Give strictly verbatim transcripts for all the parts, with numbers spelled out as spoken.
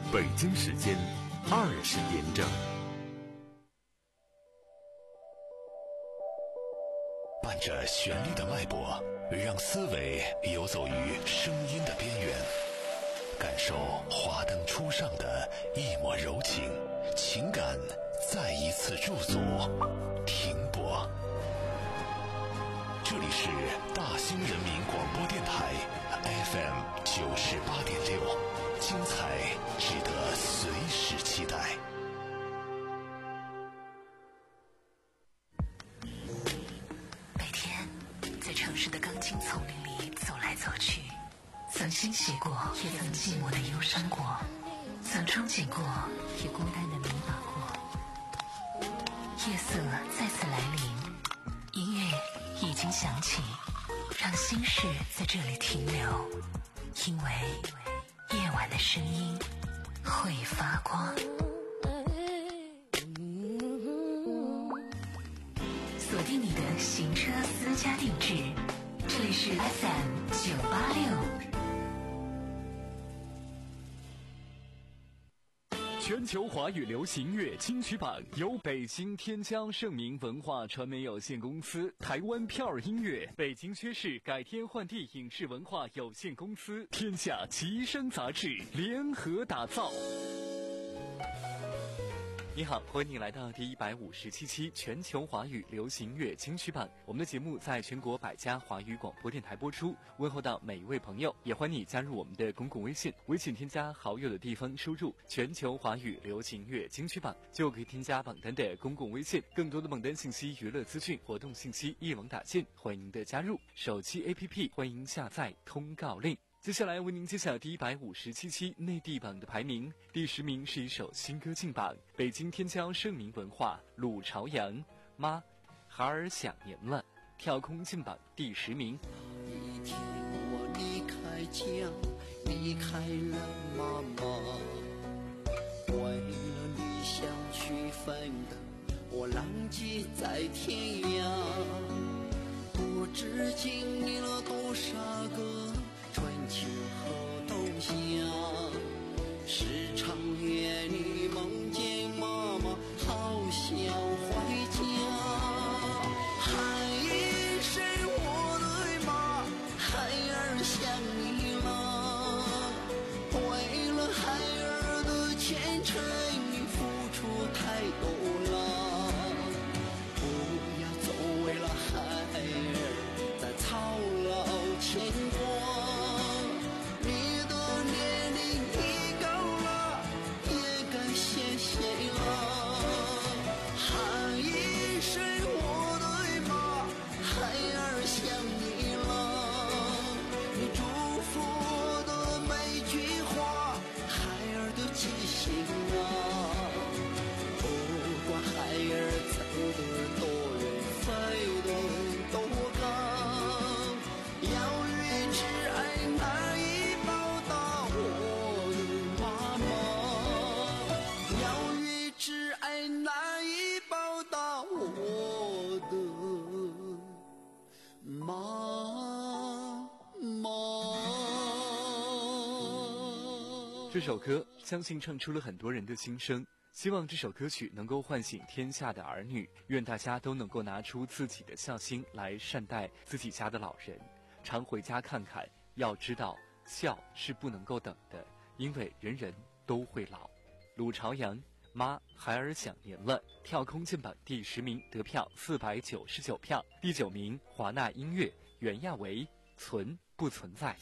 北京时间二十点整。 伴着旋律的脉搏，让思维游走于声音的边缘，感受华灯初上的一抹柔情，情感再一次驻足停泊。这里是大兴人民广播电台 F M 九十八点六，精彩值得随时期待。 城市的钢筋丛林里走来走去，曾欣喜过，也曾寂寞的忧伤过，曾憧憬过，也孤单的迷茫过。夜色再次来临，音乐已经响起，让心事在这里停留，因为夜晚的声音会发光。锁定你的行车私家定制，这里是 F M 九八六。 全球华语流行乐金曲榜由北京天江盛明文化传媒有限公司、台湾票儿音乐、北京薛氏改天换地影视文化有限公司、天下奇声杂志联合打造。你好，欢迎你来到第一百五十七期全球华语流行乐金曲榜。我们的节目在全国百家华语广播电台播出，问候到每一位朋友，也欢迎你加入我们的公共微信，微信添加好友的地方输入全球华语流行乐金曲榜，就可以添加榜单的公共微信。更多的榜单信息、娱乐资讯、活动信息一网打尽，欢迎您的加入。手机 A P P 欢迎下载通告令。接下来为您揭晓第一百五十七期内地榜的排名。第十名是一首新歌进榜，北京天骄盛明文化鲁朝阳妈孩儿想年了，跳空进榜第十名。 那一天我离开家，离开了妈妈，为了理想去奋斗，我浪迹在天涯，不知经历了多少个春秋和冬夏，时常夜里梦见妈妈，好想回家。喊一声我的妈，孩儿想你了，为了孩儿的前程你付出太多了，不要总为了孩儿在操劳牵挂。 这首歌相信唱出了很多人的心声，希望这首歌曲能够唤醒天下的儿女，愿大家都能够拿出自己的孝心来善待自己家的老人，常回家看看，要知道孝是不能够等的，因为人人都会老。鲁朝阳妈孩儿想年了，跳空进榜第十名，得票四百九十九票。第九名华纳音乐袁娅维存不存在。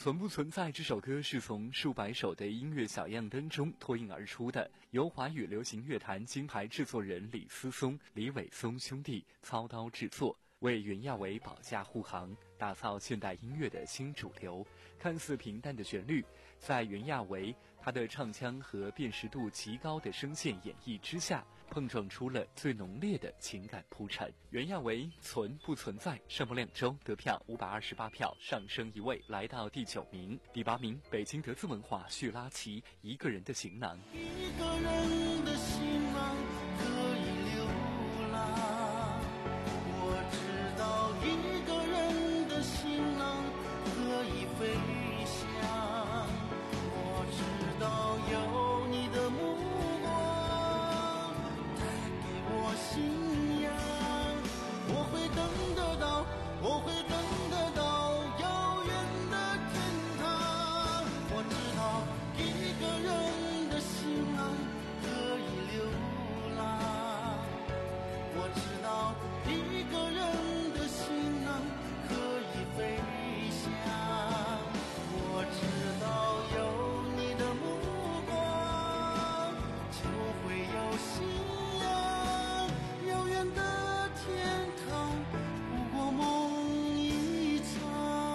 存不存在这首歌是从数百首的音乐小样当中脱颖而出的，由华语流行乐坛金牌制作人李思松、李伟松兄弟操刀制作，为袁娅维保驾护航，打造现代音乐的新主流。看似平淡的旋律，在袁娅维她的唱腔和辨识度极高的声线演绎之下，碰撞出了最浓烈的情感铺陈。袁娅维存不存在上播两周，得票五百二十八票，上升一位来到第九名。第八名，北京德资文化叙拉奇一个人的行囊。 一个人的行囊可以流浪，我知道一个人的行囊可以飞翔，我知道有你的目光带给我信仰，我会等得到，我会等得到遥远的天堂。我知道一个人的行囊可以流浪，我知道一个人的行囊可以飞翔，我知道有你的目光就会有信仰，遥远的天堂不过梦一场。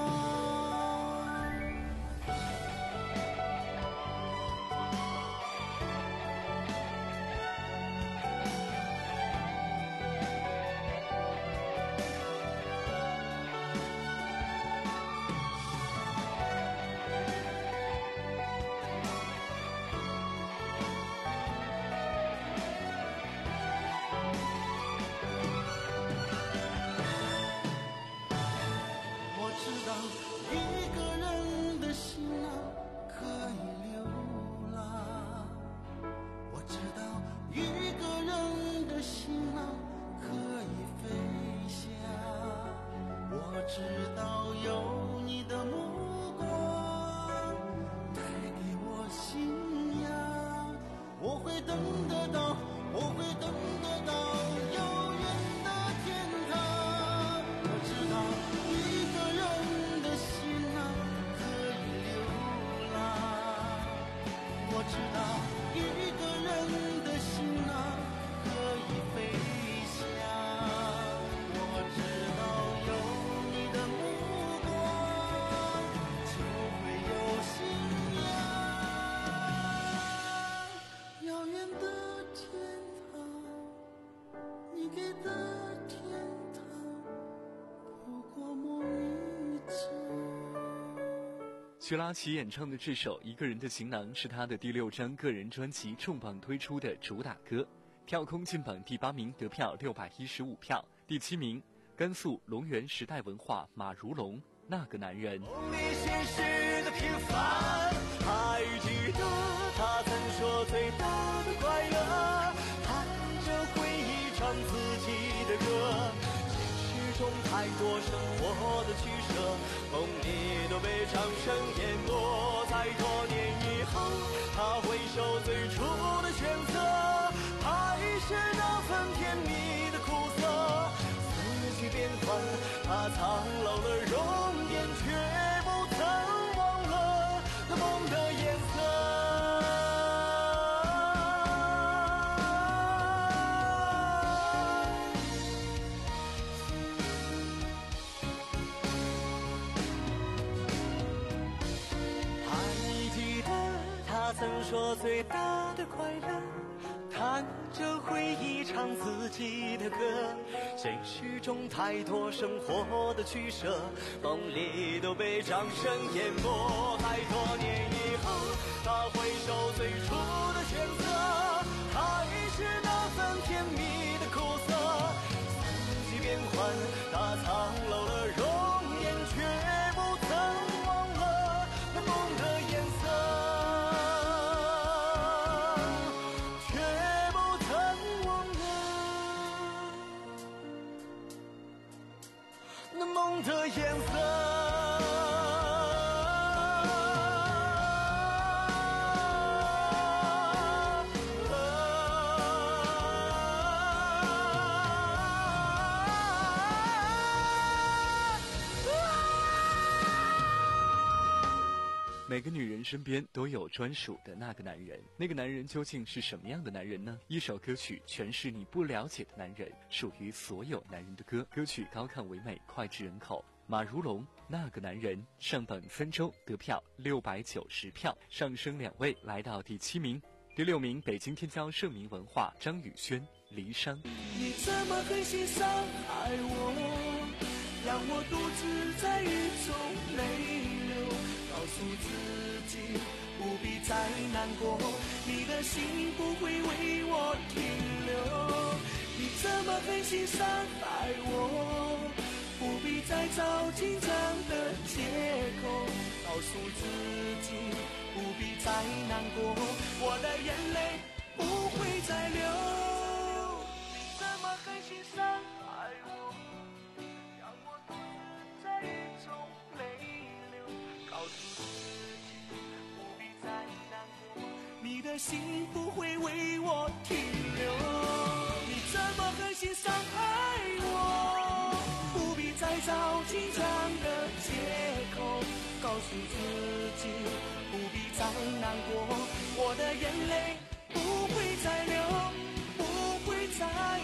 我知道一个人的行囊可以流浪，我知道一个人的行囊可以飞翔，我知道有你的目光带给我信仰，我会等得到，我会等得到遥远的天堂。我知道一个人的行囊可以流浪，我知道一个人的行囊可以飞翔，我知道有你的目光就会有信仰，遥远的天堂，你给的天堂不过梦一场。 叙拉奇演唱的这首《一个人的行囊》是他的第六张个人专辑重磅推出的主打歌，跳空进榜第八名，得票六百一十五票。第七名，甘肃龙源时代文化马如龙那个男人。 梦里现实的平凡，还记得他曾说最大的快乐，弹着回忆唱自己的歌。现实中太多生活的取舍，梦里都被掌声淹没。在多年以后，他回首最初的选择，还是那份甜蜜的苦涩。四季变换，他苍老了容颜，却不曾忘了那梦的颜色。还记得他曾说最大的快乐，弹着回忆唱自己的歌。现实中太多生活的取舍，梦里都被掌声淹没。太多年以后，他回首最初的选择，还是那份甜蜜的苦涩。四季变换，他苍老了容颜，却不曾忘了那梦的颜色。梦的颜色。 个女人身边都有专属的那个男人，那个男人究竟是什么样的男人呢？一首歌曲诠释你不了解的男人，属于所有男人的歌。歌曲高亢唯美，脍炙人口。马如龙那个男人上榜三周，得票六百九十票，上升两位来到第七名。第六名，北京天骄盛名文化张宇轩离殇。 你怎么狠心伤害我，让我独自在雨中泪流，告诉自己不必再难过，你的心不会为我停留。你怎么狠心伤害我，不必再找紧张的借口，告诉自己不必再难过，我的眼泪不会再流。你怎么狠心伤害我，让我独自在雨中泪流，告诉自己不必再难过，你的心不会为我停留。你怎么狠心伤害我，不必再找紧张的借口，告诉自己不必再难过，我的眼泪不会再流，不会再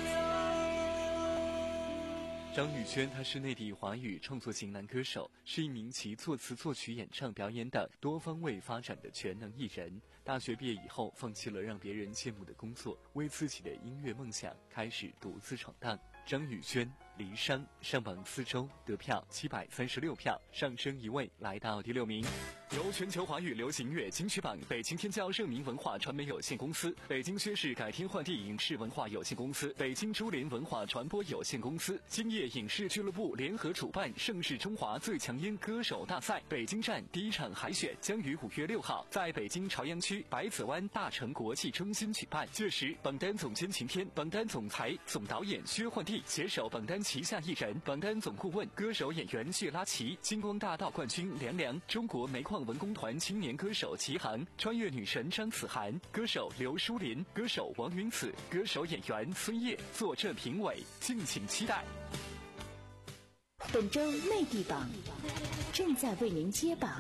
流。 张宇轩他是内地华语创作型男歌手，是一名集作词作曲演唱表演等多方位发展的全能艺人。大学毕业以后放弃了让别人羡慕的工作，为自己的音乐梦想开始独自闯荡。张宇轩离殇上榜四周，得票七百三十六票，上升一位来到第六名。由全球华语流行乐金曲榜、北京天骄盛名文化传媒有限公司、北京薛氏改天换地影视文化有限公司、北京珠联文化传播有限公司、今夜影视俱乐部联合主办盛世中华最强音歌手大赛北京站第一场海选将于五月六号在北京朝阳区百子湾大成国际中心举办。届时，榜单总监秦天、榜单总裁、总导演薛焕娣携手榜单旗下艺人、榜单总顾问、歌手演员谢拉奇、金光大道冠军梁良、中国煤矿文工团青年歌手齐航、穿越女神张子涵、歌手刘淑琳、歌手王云子、歌手演员孙烨坐镇评委，敬请期待。 本周内地榜正在为您揭榜。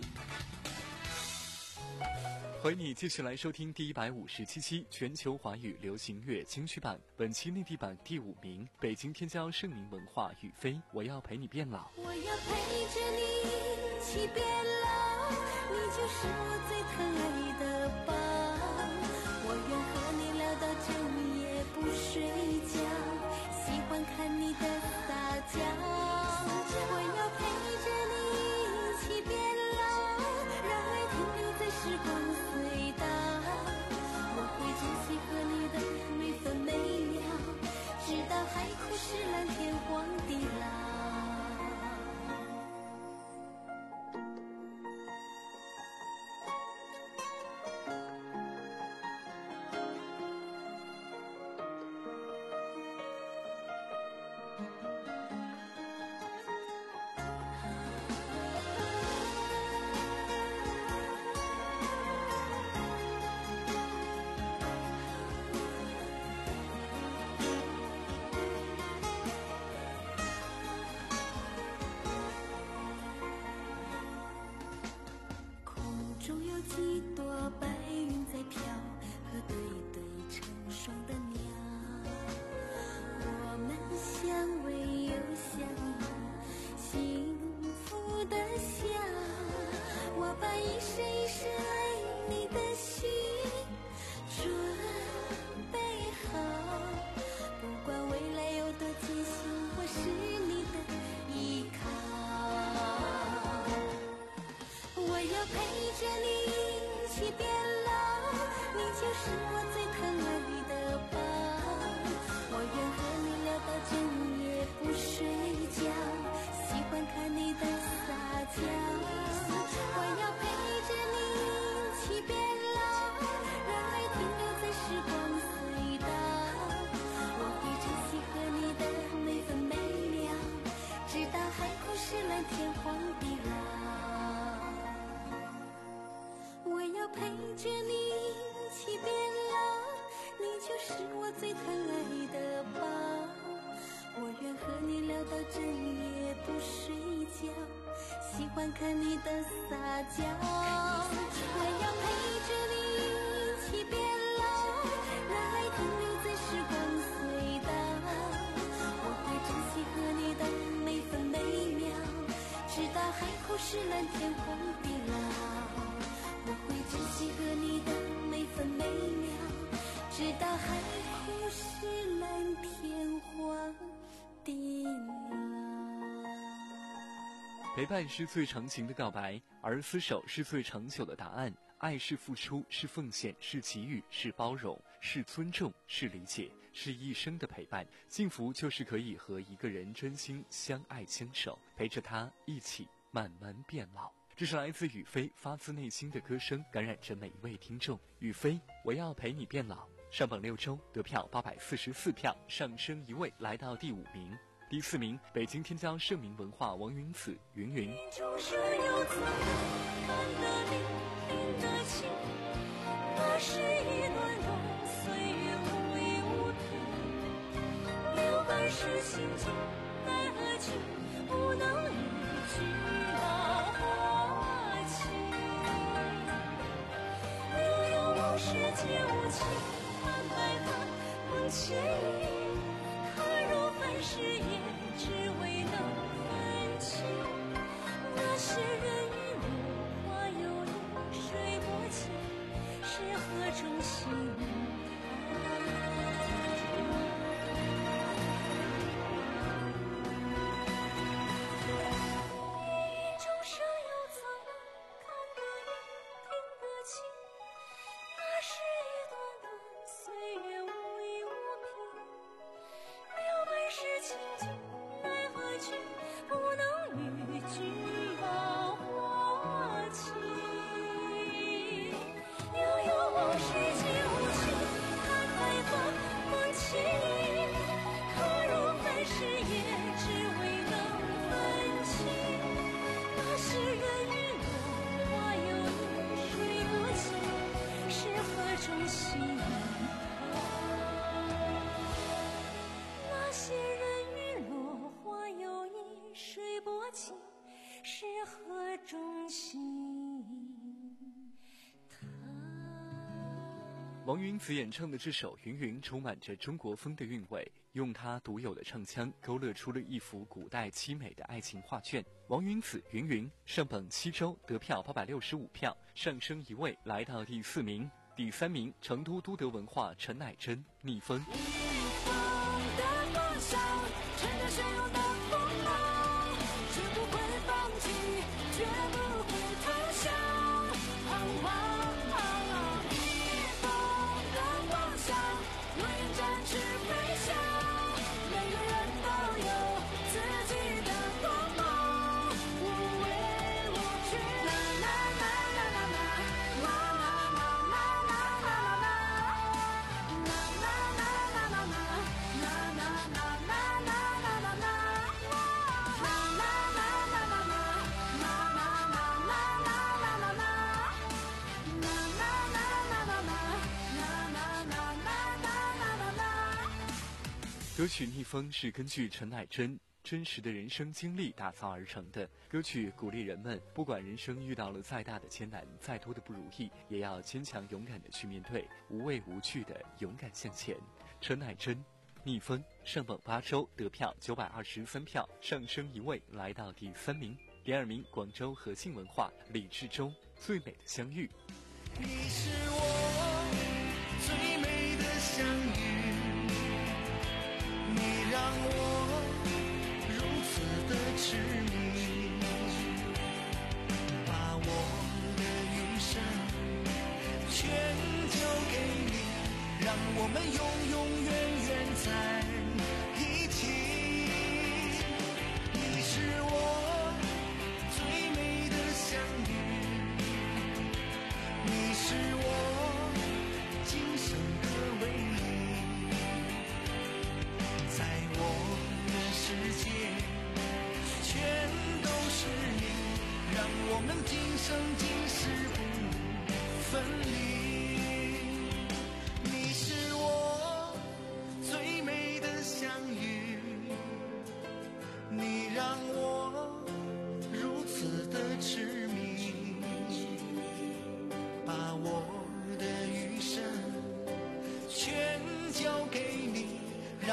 欢迎你继续来收听第一百五十七期全球华语流行乐金曲榜。本期内地榜第五名，北京天骄盛名文化雨飞，我要陪你变老。 我要陪着你一起变老，你就是我最疼爱的宝。我愿和你聊到整夜不睡觉，喜欢看你的撒娇。我要陪着你一起变老，让爱停留在时光隧道。我会珍惜和你的每分每秒，直到海枯石烂，天荒地老。几朵白云在飘，和对对成双的鸟，我们相偎又相拥，幸福的笑。我把一生一世爱你的心准备好，不管未来有多艰辛，我是你的依靠。我要陪着你一起变老，你就是我最疼爱的宝。我愿和你聊到整夜不睡觉，喜欢看你的撒娇。我要陪着你一起变老，让爱停留在时光隧道。我会珍惜和你的每分每秒，直到海枯石烂，天荒地老。我要陪着你一起变老。 看你的撒娇，我要陪着你一起变老，让爱停留在时光隧道。我会珍惜和你的每分每秒，直到海枯石烂，天荒地老。我会珍惜和你的每分每秒，直到海枯石烂，天荒地老。 陪伴是最长情的告白，而厮守是最长久的答案。爱是付出，是奉献，是给予，是包容，是尊重，是理解，是一生的陪伴。幸福就是可以和一个人真心相爱相守，陪着他一起慢慢变老。这是来自雨飞发自内心的歌声，感染着每一位听众。雨飞，我要陪你变老，上榜六周，得票八百四十四票，上升一位，来到第五名。第四名，北京天骄盛名文化王云子，云云。 就是有怎看得你听得清，那是一段段岁月无依无凭，留半世心境，奈何情不能与君老花期。悠悠往事皆无情，看白发梦牵引，看若凡事也只为能分清。那些人语落花有意，水波轻，是何种心王云子演唱的这首《云云》充满着中国风的韵味，用她独有的唱腔勾勒出了一幅古代凄美的爱情画卷。王云子《云云》上榜七周，得票八百六十五票，上升一位，来到第四名。第三名，成都都德文化陈乃真《逆风》。 逆风的方向，乘着汹涌的风浪，绝不会放弃，绝不会投降，彷徨。 歌曲《逆风》是根据陈乃真真实的人生经历打造而成的。歌曲鼓励人们，不管人生遇到了再大的艰难，再多的不如意，也要坚强勇敢的去面对，无畏无惧的勇敢向前。陈乃真《逆风》上榜八周，得票九百二十三票，上升一位，来到第三名。第二名，广州和信文化李志忠《最美的相遇》。 你是我最美的相遇，你让我如此的痴迷，把我的余生全交给你，让我们永永远远在一起。你是我最美的相遇，你是我今生的唯一。在我的世界全都是你，让我们今生今世不分离。你是我最美的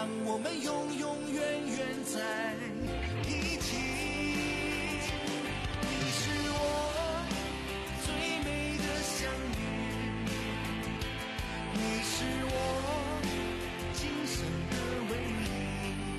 让我们永永远远在一起。你是我最美的相遇，你是我今生的唯一，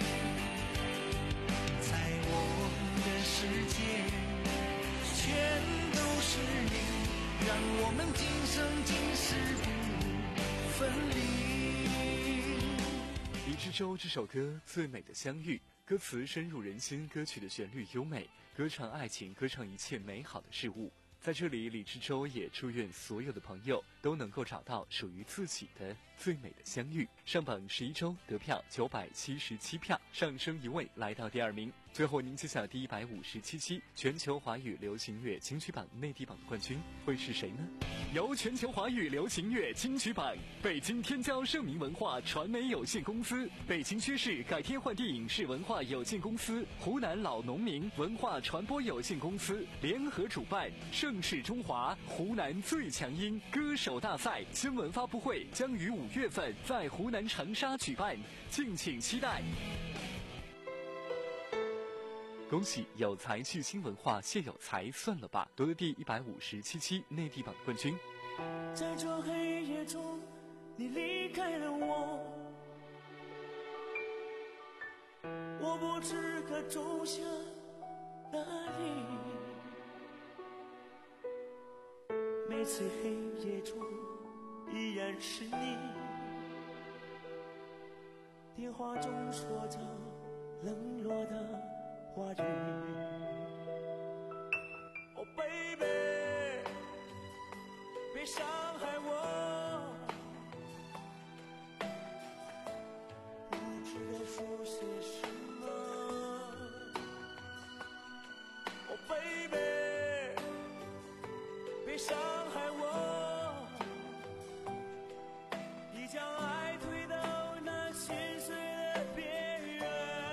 在我的世界全都是你，让我们今生今世不分离。 李志洲这首歌《最美的相遇》，歌词深入人心，歌曲的旋律优美，歌唱爱情，歌唱一切美好的事物。在这里，李志洲也祝愿所有的朋友都能够找到属于自己的最美的相遇。上榜十一周，得票九百七十七票，上升一位，来到第二名。最后，您揭晓第一百五十七期全球华语流行乐金曲榜内地榜的冠军会是谁呢？由全球华语流行乐金曲榜北京天骄盛名文化传媒有限公司、北京薛氏改天换地影视文化有限公司、湖南老农民文化传播有限公司联合主办，盛世中华湖南最强音歌手大赛新闻发布会将于五月份在湖南长沙举办，敬请期待。恭喜有才去新文化谢有才算了吧夺得第一百五十七期内地榜冠军。 在这黑夜中你离开了我，我不知可种下哪里，每次黑夜中依然是你，电话中说着冷落的话语。Oh baby， 别伤害我，不知该说些什么。Oh baby， 别伤害我，你将爱推到那心碎的边缘。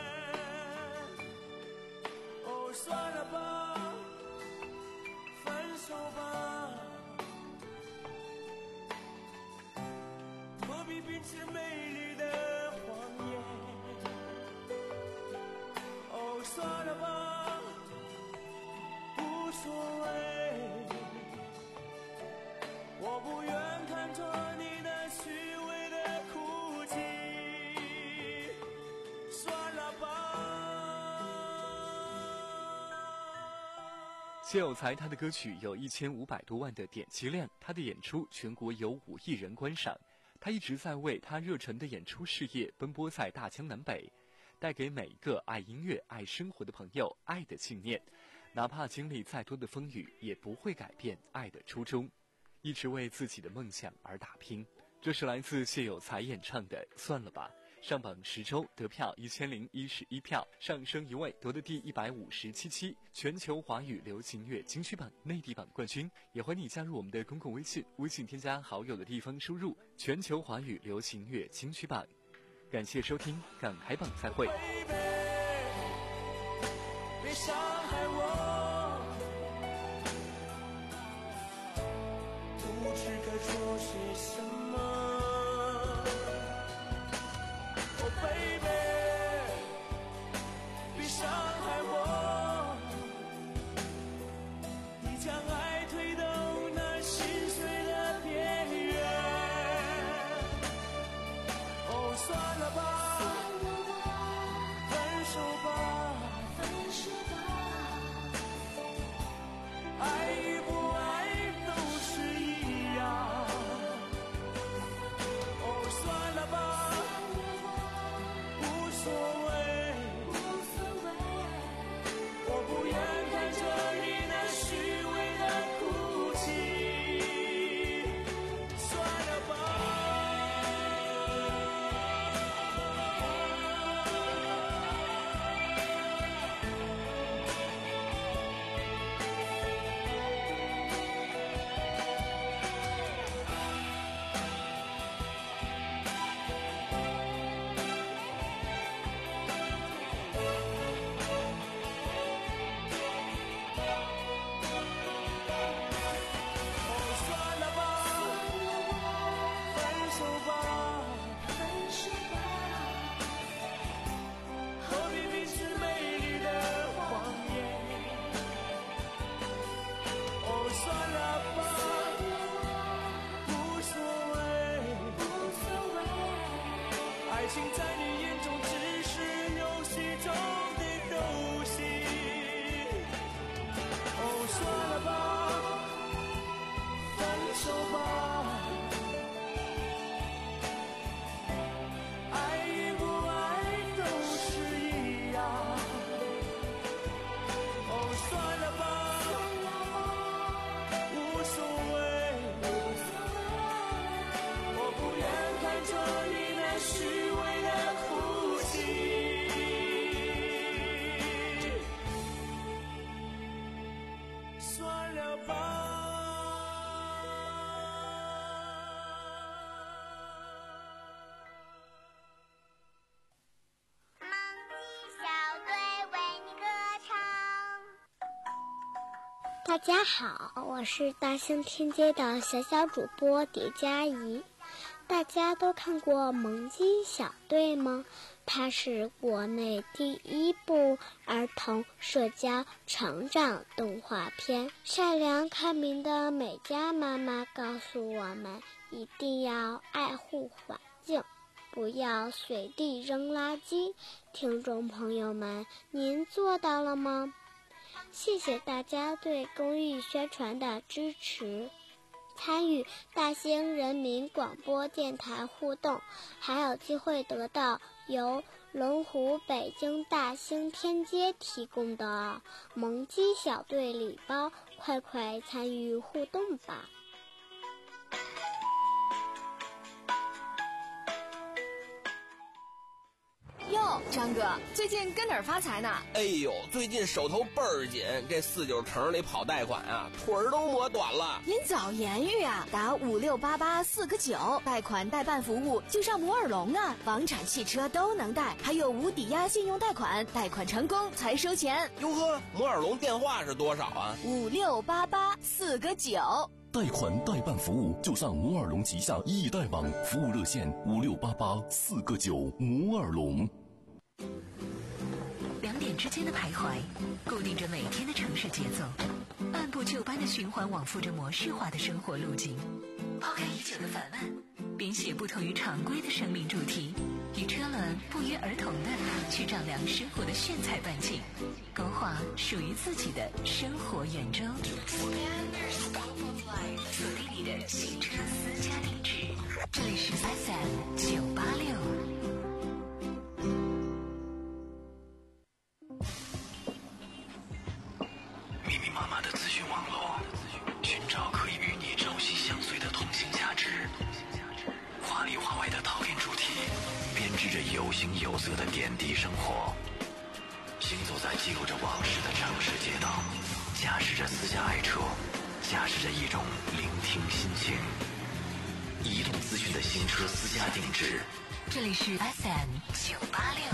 哦，算了吧，分手吧，何必秉持美丽的谎言？哦，算了吧，无所谓，我不愿看着你那虚伪的哭泣，算了吧。 谢有才他的歌曲有一千五百多万的点击量，他的演出全国有五亿人观赏。他一直在为他热忱的演出事业奔波在大江南北，带给每一个爱音乐、爱生活的朋友爱的信念，哪怕经历再多的风雨，也不会改变爱的初衷，一直为自己的梦想而打拼。这是来自谢有才演唱的《算了吧》，上榜十周，得票一千零一十一票，上升一位，夺得第一百五十七期全球华语流行乐金曲榜内地榜冠军。也欢迎你加入我们的公共微信，微信添加好友的地方输入全球华语流行乐金曲榜。感谢收听，港台榜再会。 别伤害我，不知该说些什么。Oh baby， 别伤害我，你将爱推到那心碎的边缘。哦，算了吧，分手吧，爱与不爱都是一样。 情在你眼中只是游戏中的游戏。哦，算了吧，分手吧，爱与不爱都是一样。哦，算了吧，无所谓，我不愿看着你那虚伪的呼吸，算了吧。 大家好，我是大兴天街的小小主播蝶佳怡。大家都看过《萌鸡小队》吗？它是国内第一部儿童社交成长动画片。善良开明的美嘉妈妈告诉我们，一定要爱护环境，不要随地扔垃圾。听众朋友们，您做到了吗？谢谢大家对公益宣传的支持。参与大兴人民广播电台互动，还有机会得到由龙湖北京大兴天街提供的萌鸡小队礼包，快快参与互动吧。 哟，张哥，最近跟哪儿发财呢？ 哎呦，最近手头倍儿紧，这四九城里跑贷款啊，腿儿都磨短了。 您早言语啊，打五六八八四个九，贷款代办服务就上摩尔龙啊，房产汽车都能贷，还有无抵押信用贷款，贷款成功才收钱。 哟呵，摩尔龙电话是多少啊？ 五六八八四个九。 贷款代办服务就上摩尔龙旗下易贷网，服务热线五六八八四个九。摩尔龙。 两点之间的徘徊，固定着每天的城市节奏，按部就班的循环往复着模式化的生活路径。抛开已久的烦闷，编写不同于常规的生命主题，与车轮不约而同的去丈量生活的炫彩半径，勾画属于自己的生活圆周。锁定你的新车私家定制，这里是 F M 九八六。 密密麻麻的资讯网络，寻找可以与你朝夕相随的同性价值。华里华外的陶冶主题，编织着有形有色的点滴生活。行走在记录着往事的城市街道，驾驶着私家爱车，驾驶着一种聆听心情。移动资讯的新车私家定制， 这里是 F M 九八六。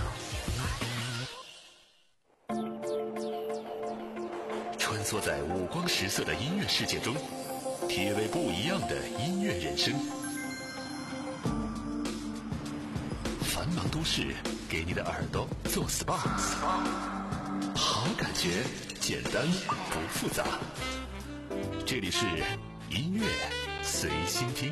穿梭在五光十色的音乐世界中，体味不一样的音乐人生。繁忙都市给你的耳朵做 S P A， 好感觉简单不复杂。这里是音乐随心听。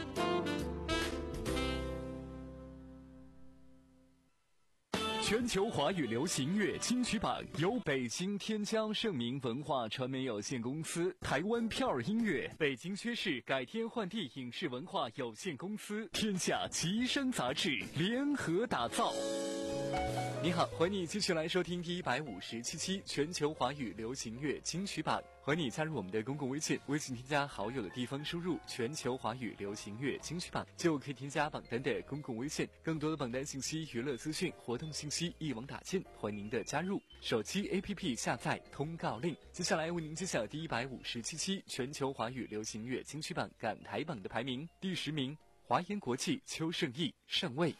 全球华语流行乐金曲榜由北京天江盛明文化传媒有限公司、台湾票儿音乐、北京薛氏改天换地影视文化有限公司、天下奇声杂志联合打造。你好，欢迎你继续来收听第一百五十七期全球华语流行乐金曲榜。欢迎你加入我们的公共微信，微信添加好友的地方输入全球华语流行乐金曲榜，就可以添加榜单的公共微信。更多的榜单信息、娱乐资讯、活动信息一网打尽，欢迎您的加入。手机 A P P 下载通告令。接下来为您揭晓第一百五十七期全球华语流行乐金曲榜港台榜的排名。第十名，华研国际邱胜义上位。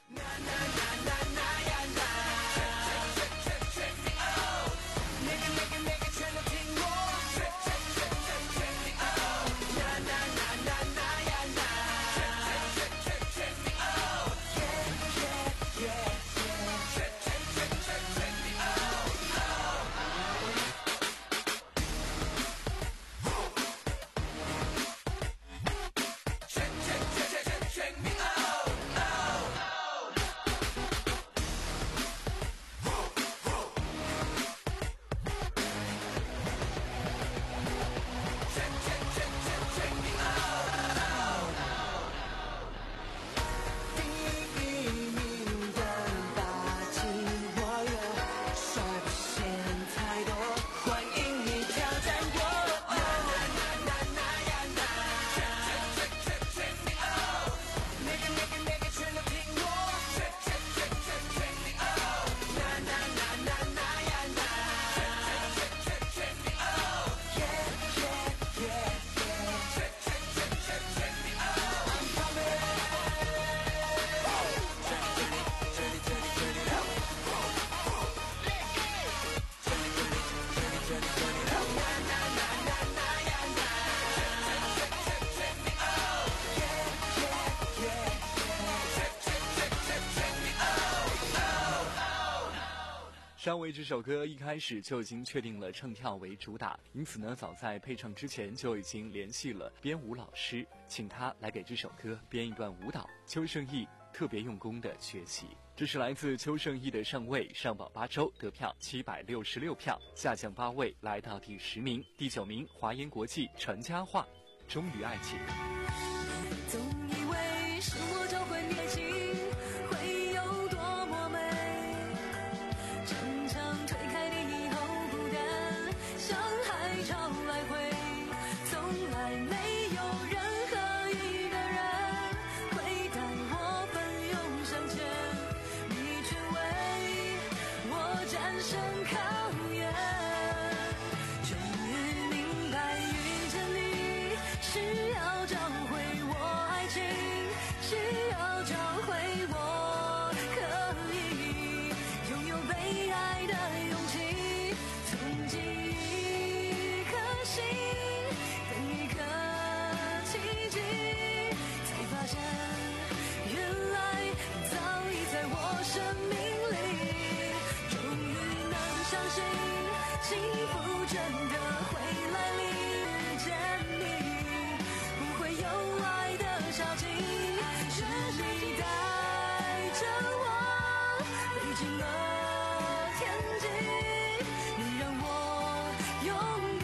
香薇这首歌一开始就已经确定了唱跳为主打，因此呢，早在配唱之前就已经联系了编舞老师，请他来给这首歌编一段舞蹈。邱圣义特别用功的学习。这是来自邱圣义的上位，上榜八周，得票七百六十六票，下降八位，来到第十名。第九名，华研国际陈嘉桦，忠于爱情。 总以为是我找回你的情会有多么美，城墙推开你以后孤单像海潮来回，从来没有任何一个人会带我奋勇向前，你却为我战胜考验。终于明白遇见你是要找回我爱情，是要找回我可以拥有被爱的勇气，从记忆颗心等一颗奇迹，才发现原来你早已在我生命里，终于能相信幸福真的会来临，遇见你不会有爱的消极，是你带着我飞进了天际，你让我勇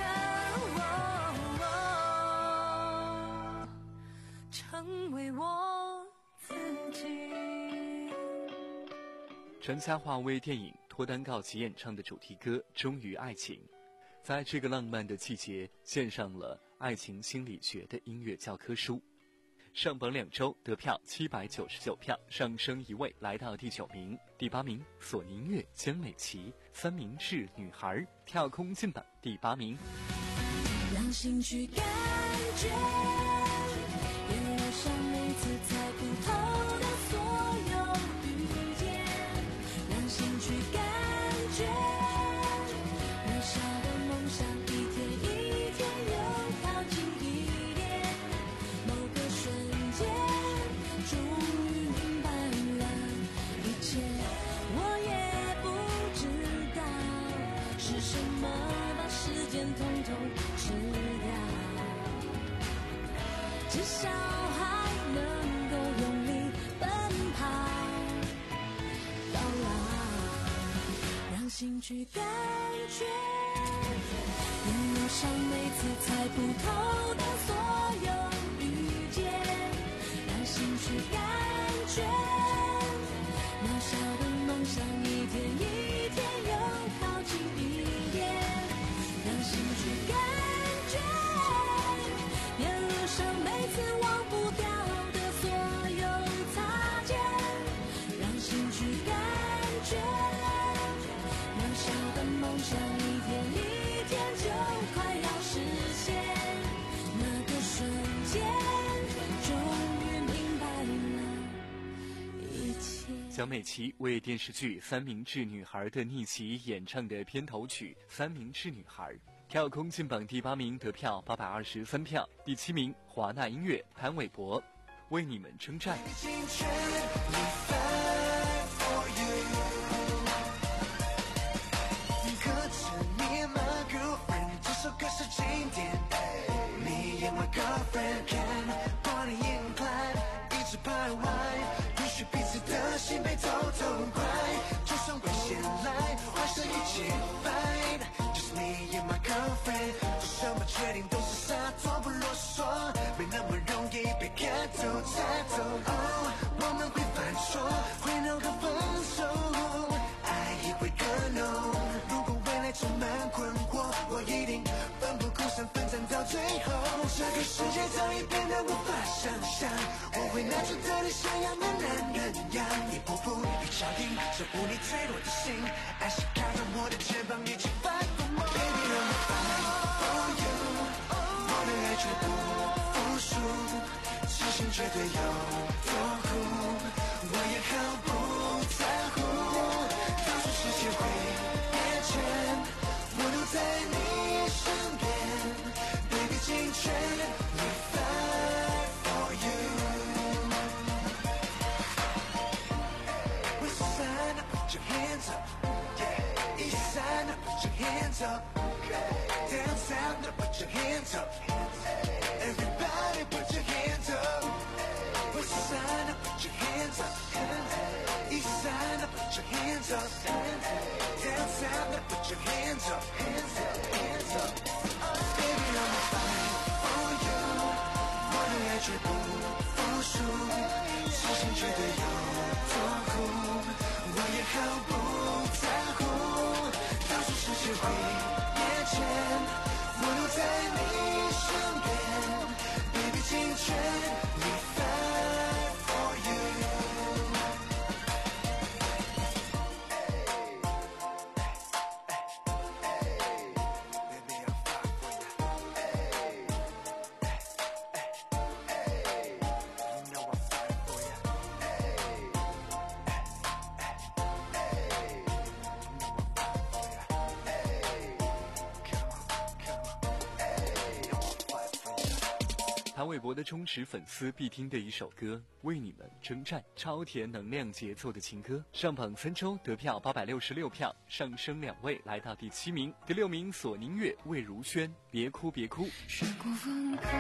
敢，成为我自己。 陈嘉桦为电影《脱单告急》演唱的主题歌《忠于爱情》，在这个浪漫的季节献上了爱情心理学的音乐教科书。上榜两周，得票七百九十九票，上升一位，来到第九名。第八名，索尼音乐江美琪，三明治女孩，跳空进榜第八名。 让心去感觉，沿路上每次猜不透的所有遇见，让心去感觉，渺小的梦想一天一天又靠近一点，某个瞬间终于明白了一切，我也不知道是什么把时间统统吃掉，至少还能够用力奔跑到老，让心去感觉，沿路上每次猜不透的所有遇见，让心去感觉，渺小的梦想一天一天又靠近一点，让心去感觉，沿路上每次忘不掉的所有擦肩，让心去感觉，渺小的梦想一天一天就快要实现，那个瞬间终于明白了一切。 江美琪为电视剧《三明治女孩的逆袭》演唱的片头曲《三明治女孩》，跳空进榜第八名，得票八百二十三票。第七名，华纳音乐潘玮柏，为你们征战。 可知你 my girlfriend 这首歌是经典，你也 my girlfriend can party incline 一直徘徊，允许彼此的心被偷偷快，就算危险来换上一起 fight， 就是你也 my girlfriend 做什么决定都是洒脱不啰嗦，没那么容易被看透猜透，哦，我们会犯错会闹个分手，爱也会更浓，如果未来充满困惑，我一定奋不顾身奋战到最后，这个世界早已变得无法想象，我会拿出特你想要的男人样，一步步一脚印守护你脆弱的心，爱是靠着我的肩膀一起 fight for more Baby I'm a fight for you， 我的爱绝不服输，痴心绝对有多苦，我也毫不在乎，告诉世界会变迁，我都在你身边 Baby 尽全力 fight for you， West side put your hands up， yeah， 一 hands up. Down south, now put your hands up. Everybody put your hands up. West side, now put your hands up. East side, now put your hands up. Down south, now put your hands up. Hands up, hands up. Baby, I'm fight for you. 我的爱绝不服输，所幸觉得有多苦，我也毫不在乎。当初世界毁灭前，我留在你身边。Baby， 青春，We fight for you。 谭玮柏的忠实粉丝必听的一首歌，为你们征战，超甜能量节奏的情歌，上榜三周得票八百六十六票，上升两位来到第七名。第六名索宁月魏如萱，别哭别哭。 时过分开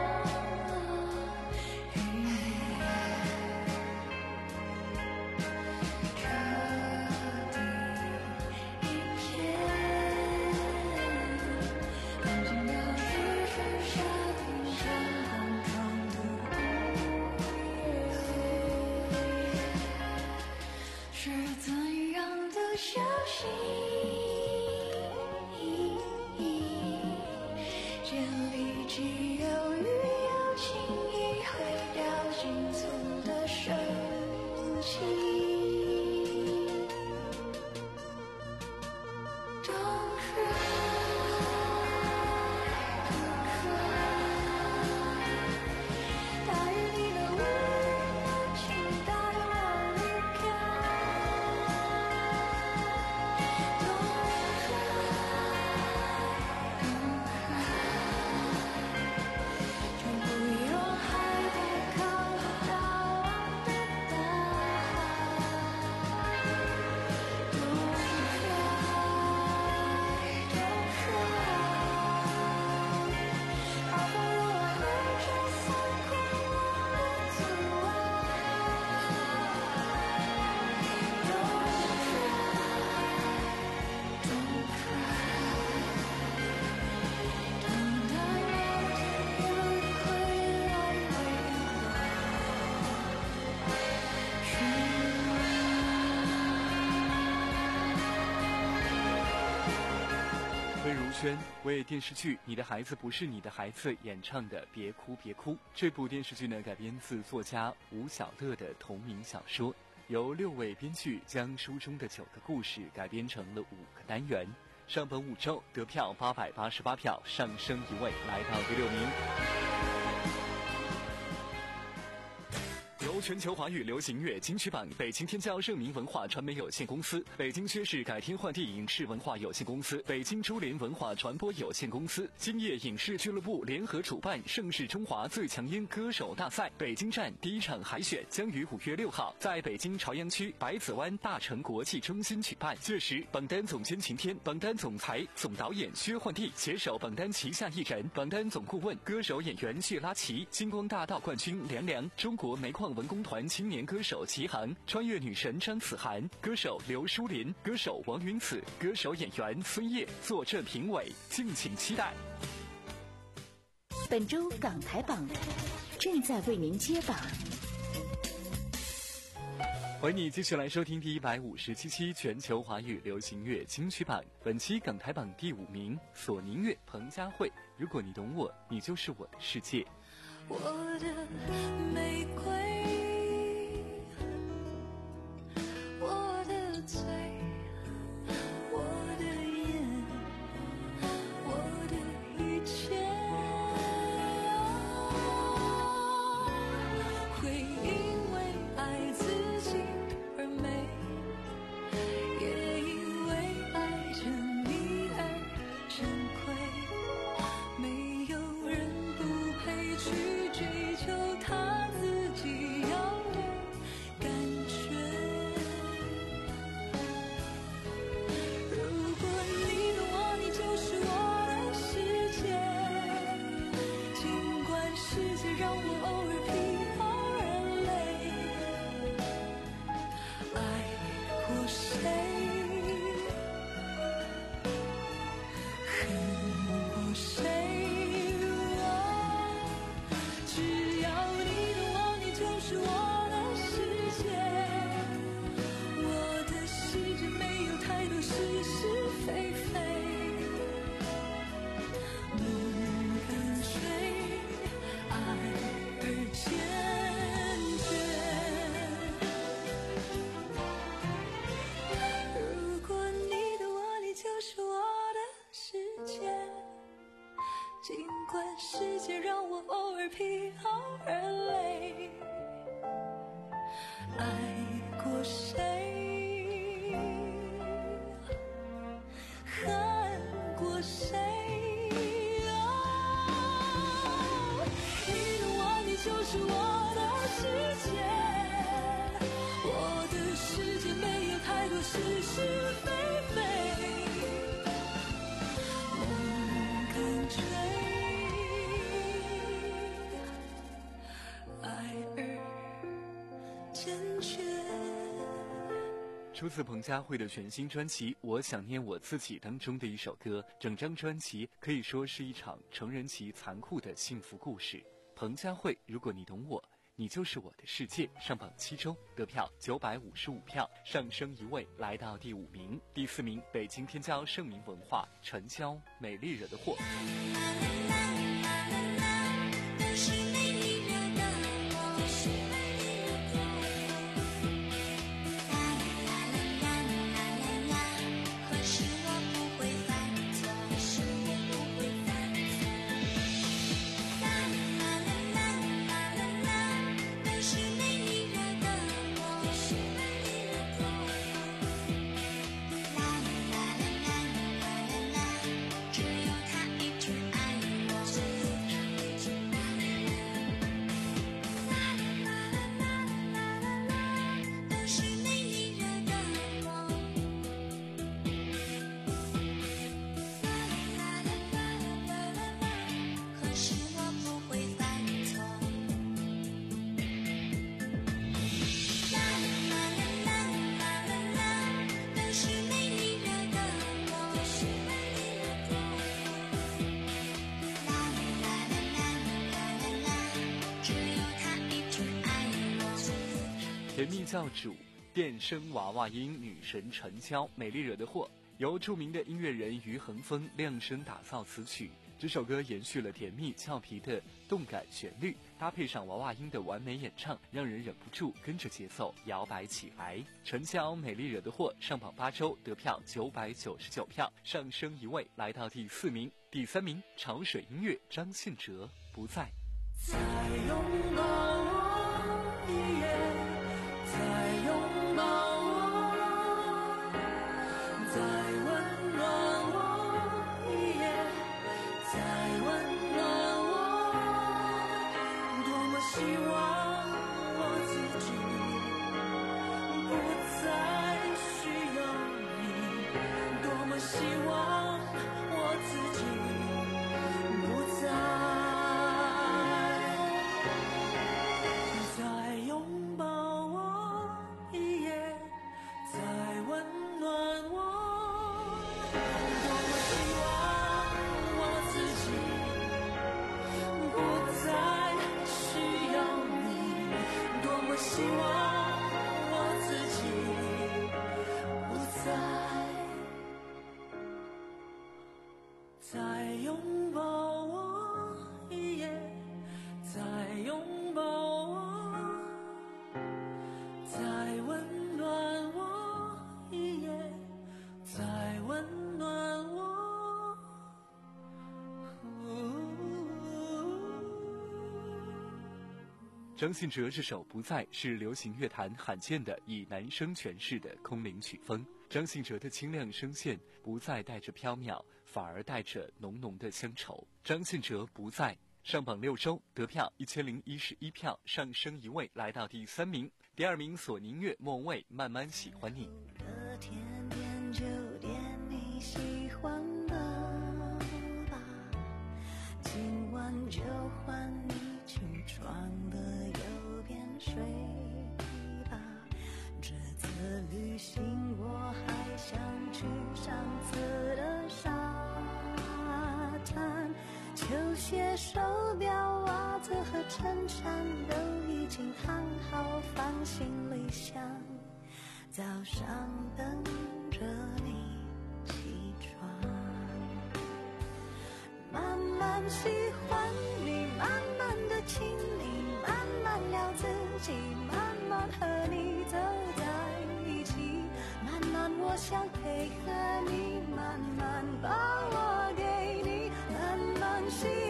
为电视剧《你的孩子不是你的孩子》演唱的《别哭别哭》。这部电视剧呢改编自作家吴晓乐的同名小说，由六位编剧将书中的九个故事改编成了五个单元。上本五周得票八百八十八票，上升一位来到第六名。由全球华语流行乐金曲榜、北京天骄盛明文化传媒有限公司、北京薛氏改天换地影视文化有限公司、北京珠联文化传播有限公司、今夜影视俱乐部联合主办盛世中华最强音歌手大赛北京站第一场海选将于五月六号在北京朝阳区百子湾大成国际中心举办。届时，榜单总监秦天、榜单总裁、总导演薛焕娣携手榜单旗下艺人、榜单总顾问、歌手演员谢拉奇、星光大道冠军梁良、中国煤矿文工团青年歌手齐航、穿越女神张子涵、歌手刘淑琳、歌手王云子、歌手演员孙烨坐镇评委，敬请期待。 本周港台榜正在为您揭榜。 欢迎你继续来收听第一百五十七期全球华语流行乐金曲榜。本期港台榜第五名，索宁月彭佳慧。如果你懂我，你就是我的世界。 我的玫瑰，我的嘴，我的眼，我的一切，会因为爱自己而美，也因为爱着你而珍贵。没有人不配去追求他自己要尽管世界让我偶尔疲劳而累，爱过谁，恨过谁，哦，你的我，你就是我的世界，我的世界没有太多是是非非，梦更吹，爱儿坚决。 出自彭佳慧的全新专辑《我想念我自己》当中的一首歌，整张专辑可以说是一场成人期残酷的幸福故事。彭佳慧，如果你懂我，你就是我的世界，上榜七周，得票九百五十五票，上升一位来到第五名。第四名，北京天骄盛名文化陈潇美丽惹的祸。甜蜜教主电声娃娃音女神陈潇美丽惹的祸，由著名的音乐人于恒峰量身打造此曲。这首歌延续了甜蜜俏皮的动感旋律，搭配上娃娃音的完美演唱，让人忍不住跟着节奏摇摆起来。陈潇美丽惹的祸上榜八周，得票九百九十九票，上升一位来到第四名。第三名，潮水音乐张信哲不在。 再拥抱我一夜，再拥抱我，再温暖我一夜，再温暖我，多么希望我自己不再需要你，多么希望我自己不再希望我自己不再再拥抱我一夜，再拥抱我，再温暖我一夜，再温暖我。 张信哲这首《不在》是流行乐坛罕见的以男声诠释的空灵曲风。张信哲的清亮声线不再带着飘渺，反而带着浓浓的乡愁。张信哲《不在》上榜六周，得票一千零一十一票，上升一位来到第三名。第二名，索尼音乐莫文蔚《慢慢喜欢你》。 这甜点就点你喜欢的吧，今晚就换你起床的右边睡吧，这次旅行我还想去上次的沙滩，球鞋手表袜子和衬衫都已经烫好放行李箱，早上等着你起床，慢慢喜欢你，慢慢的亲你，慢慢聊自己，慢慢和你走在一起，慢慢我想配合你，慢慢把我给你，慢慢喜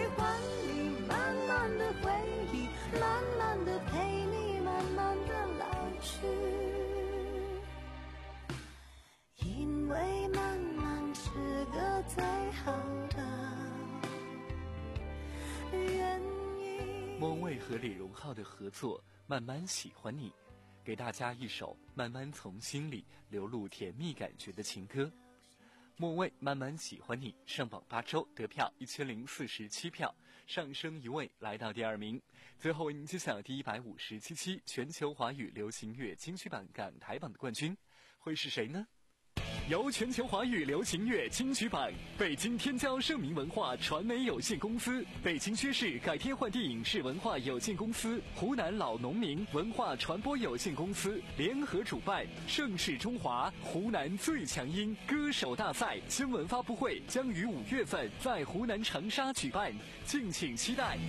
和李荣浩的合作《慢慢喜欢你》，给大家一首慢慢从心里流露甜蜜感觉的情歌。莫蔚《慢慢喜欢你》上榜八周，得票一千零四十七票，上升一位来到第二名。最后为您揭晓第一百五十七期全球华语流行乐金曲榜港台榜的冠军会是谁呢？由全球华语流行乐金曲榜、北京天骄盛名文化传媒有限公司、北京薛氏改天换地影视文化有限公司、湖南老农民文化传播有限公司联合主办，盛世中华湖南最强音歌手大赛新闻发布会将于五月份在湖南长沙举办，敬请期待。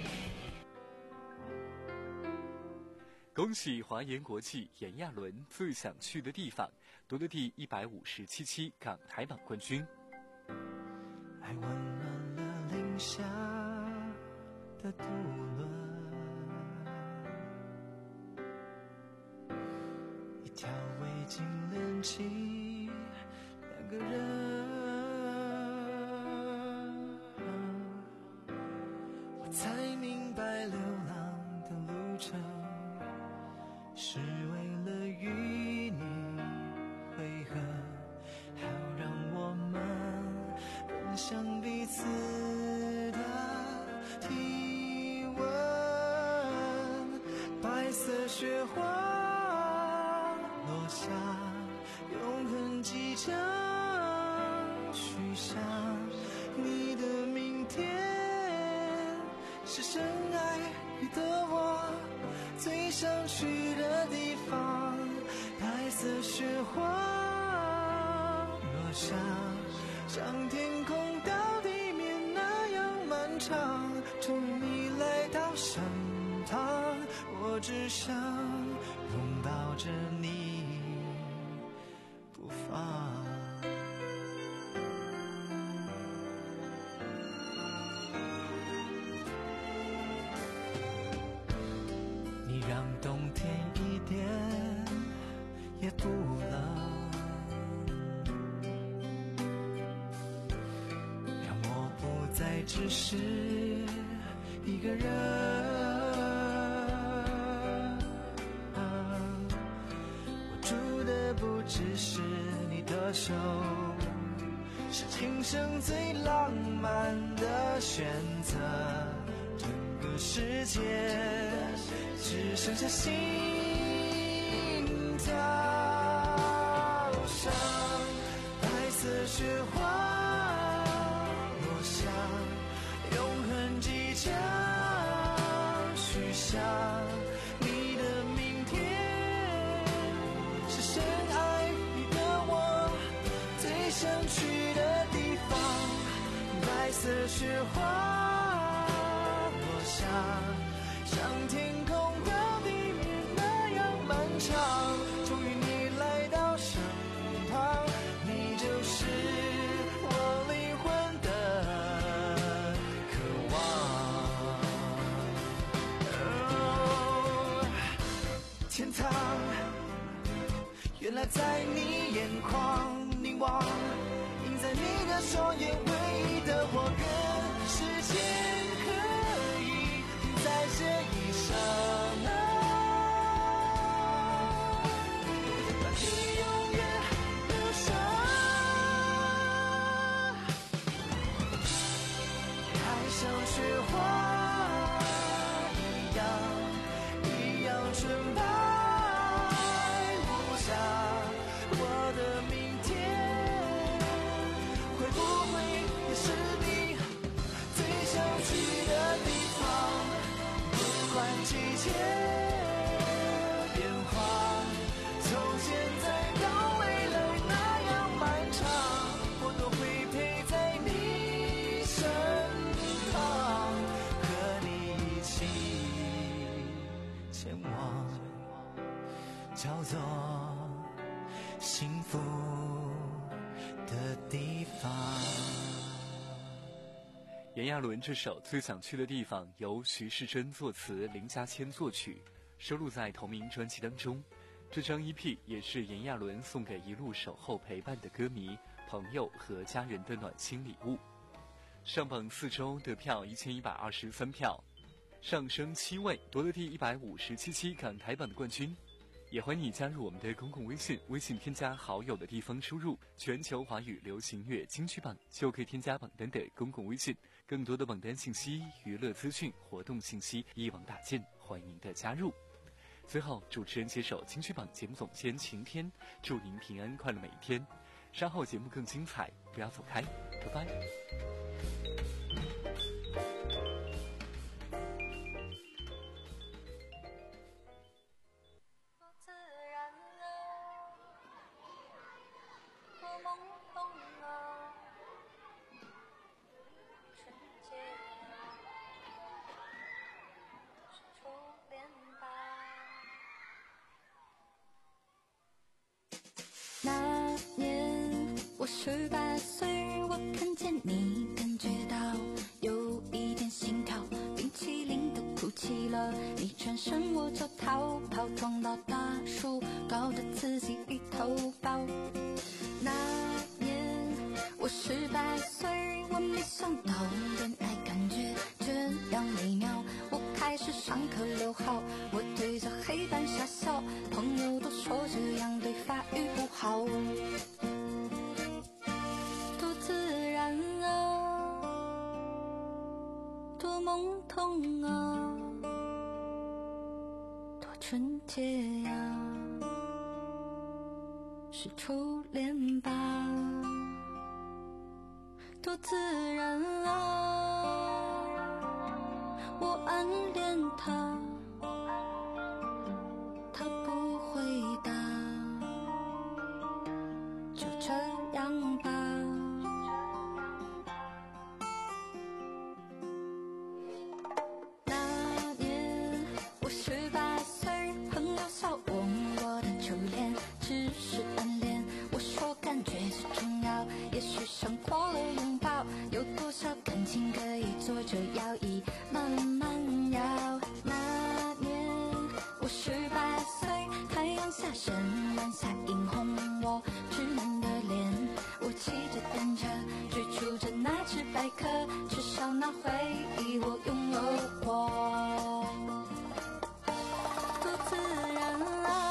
恭喜华研国际炎亚纶最想去的地方夺得第一百五十七期港台榜冠军。 爱温暖了零下的渡轮，一条围巾连起两个人，我才明白流浪的路程是为了与你汇合，好让我们更像彼此的体温。白色雪花落下，永恒即将许下，你的明天是深爱你的我最想去的地方。白色雪花落下，像天空到地面那样漫长，终于你来到身旁，我只想拥抱着你不放。你让冬天一点也不冷，让我不再只是一个人，啊，我住的不只是你的手，是今生最浪漫的选择。整个世界只剩下心跳上，白色雪花落下，永恒即将许下，你的明天是深爱你的我最想去的地方。白色雪花落下，像天空到地面那样漫长，终于你来到身旁，你就是我灵魂的渴望。哦，天堂原来在你眼眶凝望，映在你的双眼，唯一的我跟时间可以停在这一刹那，让你永远留下。爱像雪花一样，一样纯白无瑕，我的明天会不会也是你最想去的地方？不管季节变化，从现在到未来那样漫长，我都会陪在你身旁，和你一起前往叫做幸福的地方。 炎亚纶这首《最想去的地方》由徐世珍作词，林家谦作曲，收录在同名专辑当中。这张 E P 也是炎亚纶送给一路守候陪伴的歌迷、朋友和家人的暖心礼物。上榜四周，得票一千一百二十三票。 上升七位，夺得第一百五十七期港台榜的冠军。也欢迎你加入我们的公共微信，微信添加好友的地方输入全球华语流行乐金曲榜，就可以添加榜单的公共微信，更多的榜单信息、娱乐资讯、活动信息一网打尽，欢迎您的加入。最后，主持人携手金曲榜节目总监晴天，祝您平安快乐每一天。稍后节目更精彩，不要走开，拜拜。 那年我十八岁，我看见你，感觉到有一点心跳，冰淇淋都哭泣了，你转身我就逃跑，撞到大树，搞得自己一头包。那年我十八岁，我没想到恋爱感觉这样美妙，我开始上课留号，我对着黑板傻笑，朋友都说这样对发育不好，多自然啊，多懵懂啊，多纯洁呀，是初恋吧，多自然啊，我暗恋他，他不回答，就这样吧。那年我十八岁，朋友笑我我的初恋只是暗恋，我说感觉最重要，也许胜过了拥抱，有多少感情可以坐着摇椅慢慢摇。那年我十八岁，太阳下山，晚霞映红我稚嫩的脸，我骑着单车追逐着那只白鸽，至少那回忆我拥有过，多自然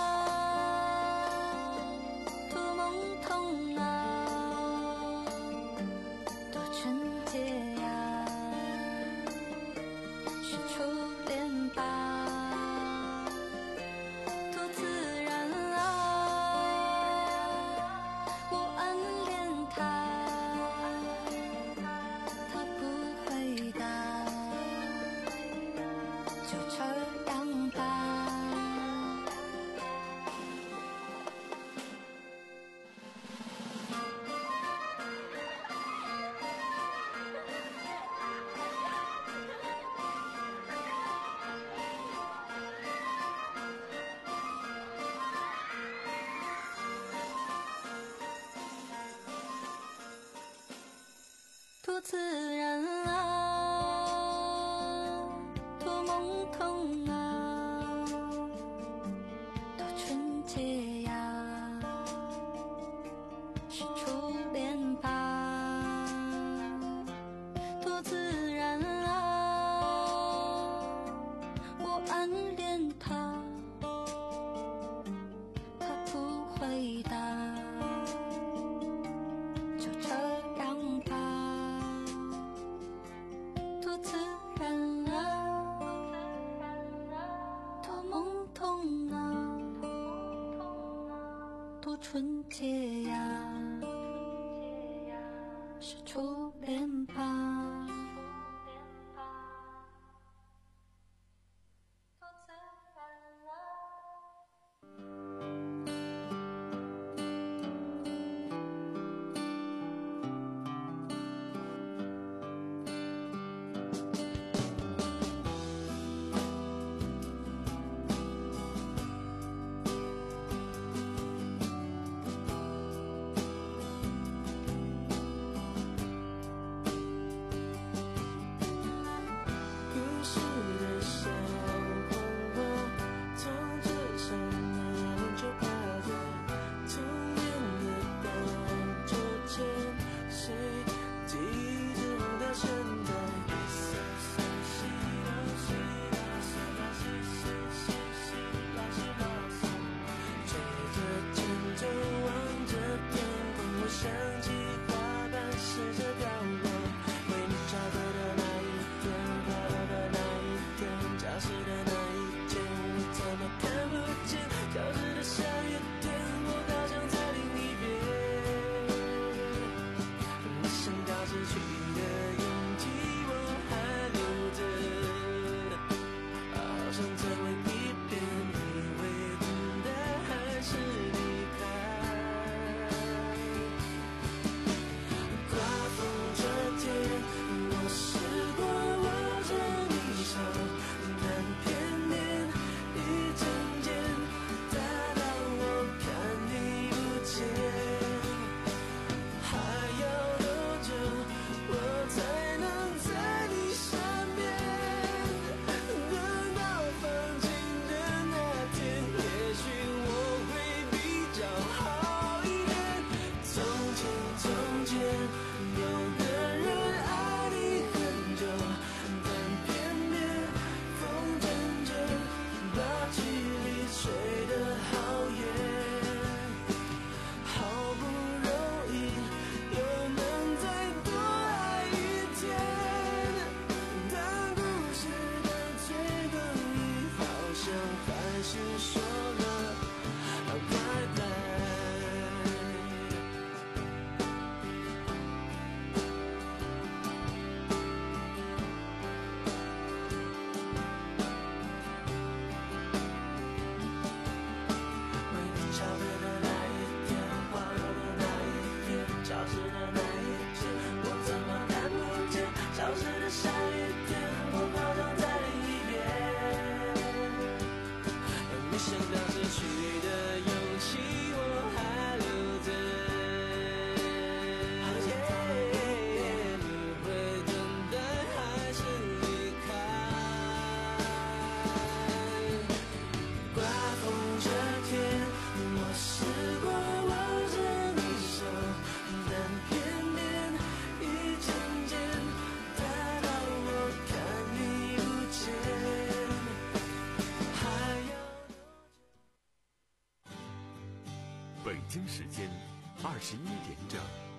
啊，多懵懂啊，多纯洁呀，是初恋吧，多自然啊，我暗恋他，他不回答，就这样吧。多自然啊，多懵懂啊，多纯洁呀，是初恋吧，多自然啊，我暗恋他，他不回答，就这样吧。多自然啊，多懵懂啊，多纯洁呀，是初恋吧。多自然啊。 北京时间二十一点整。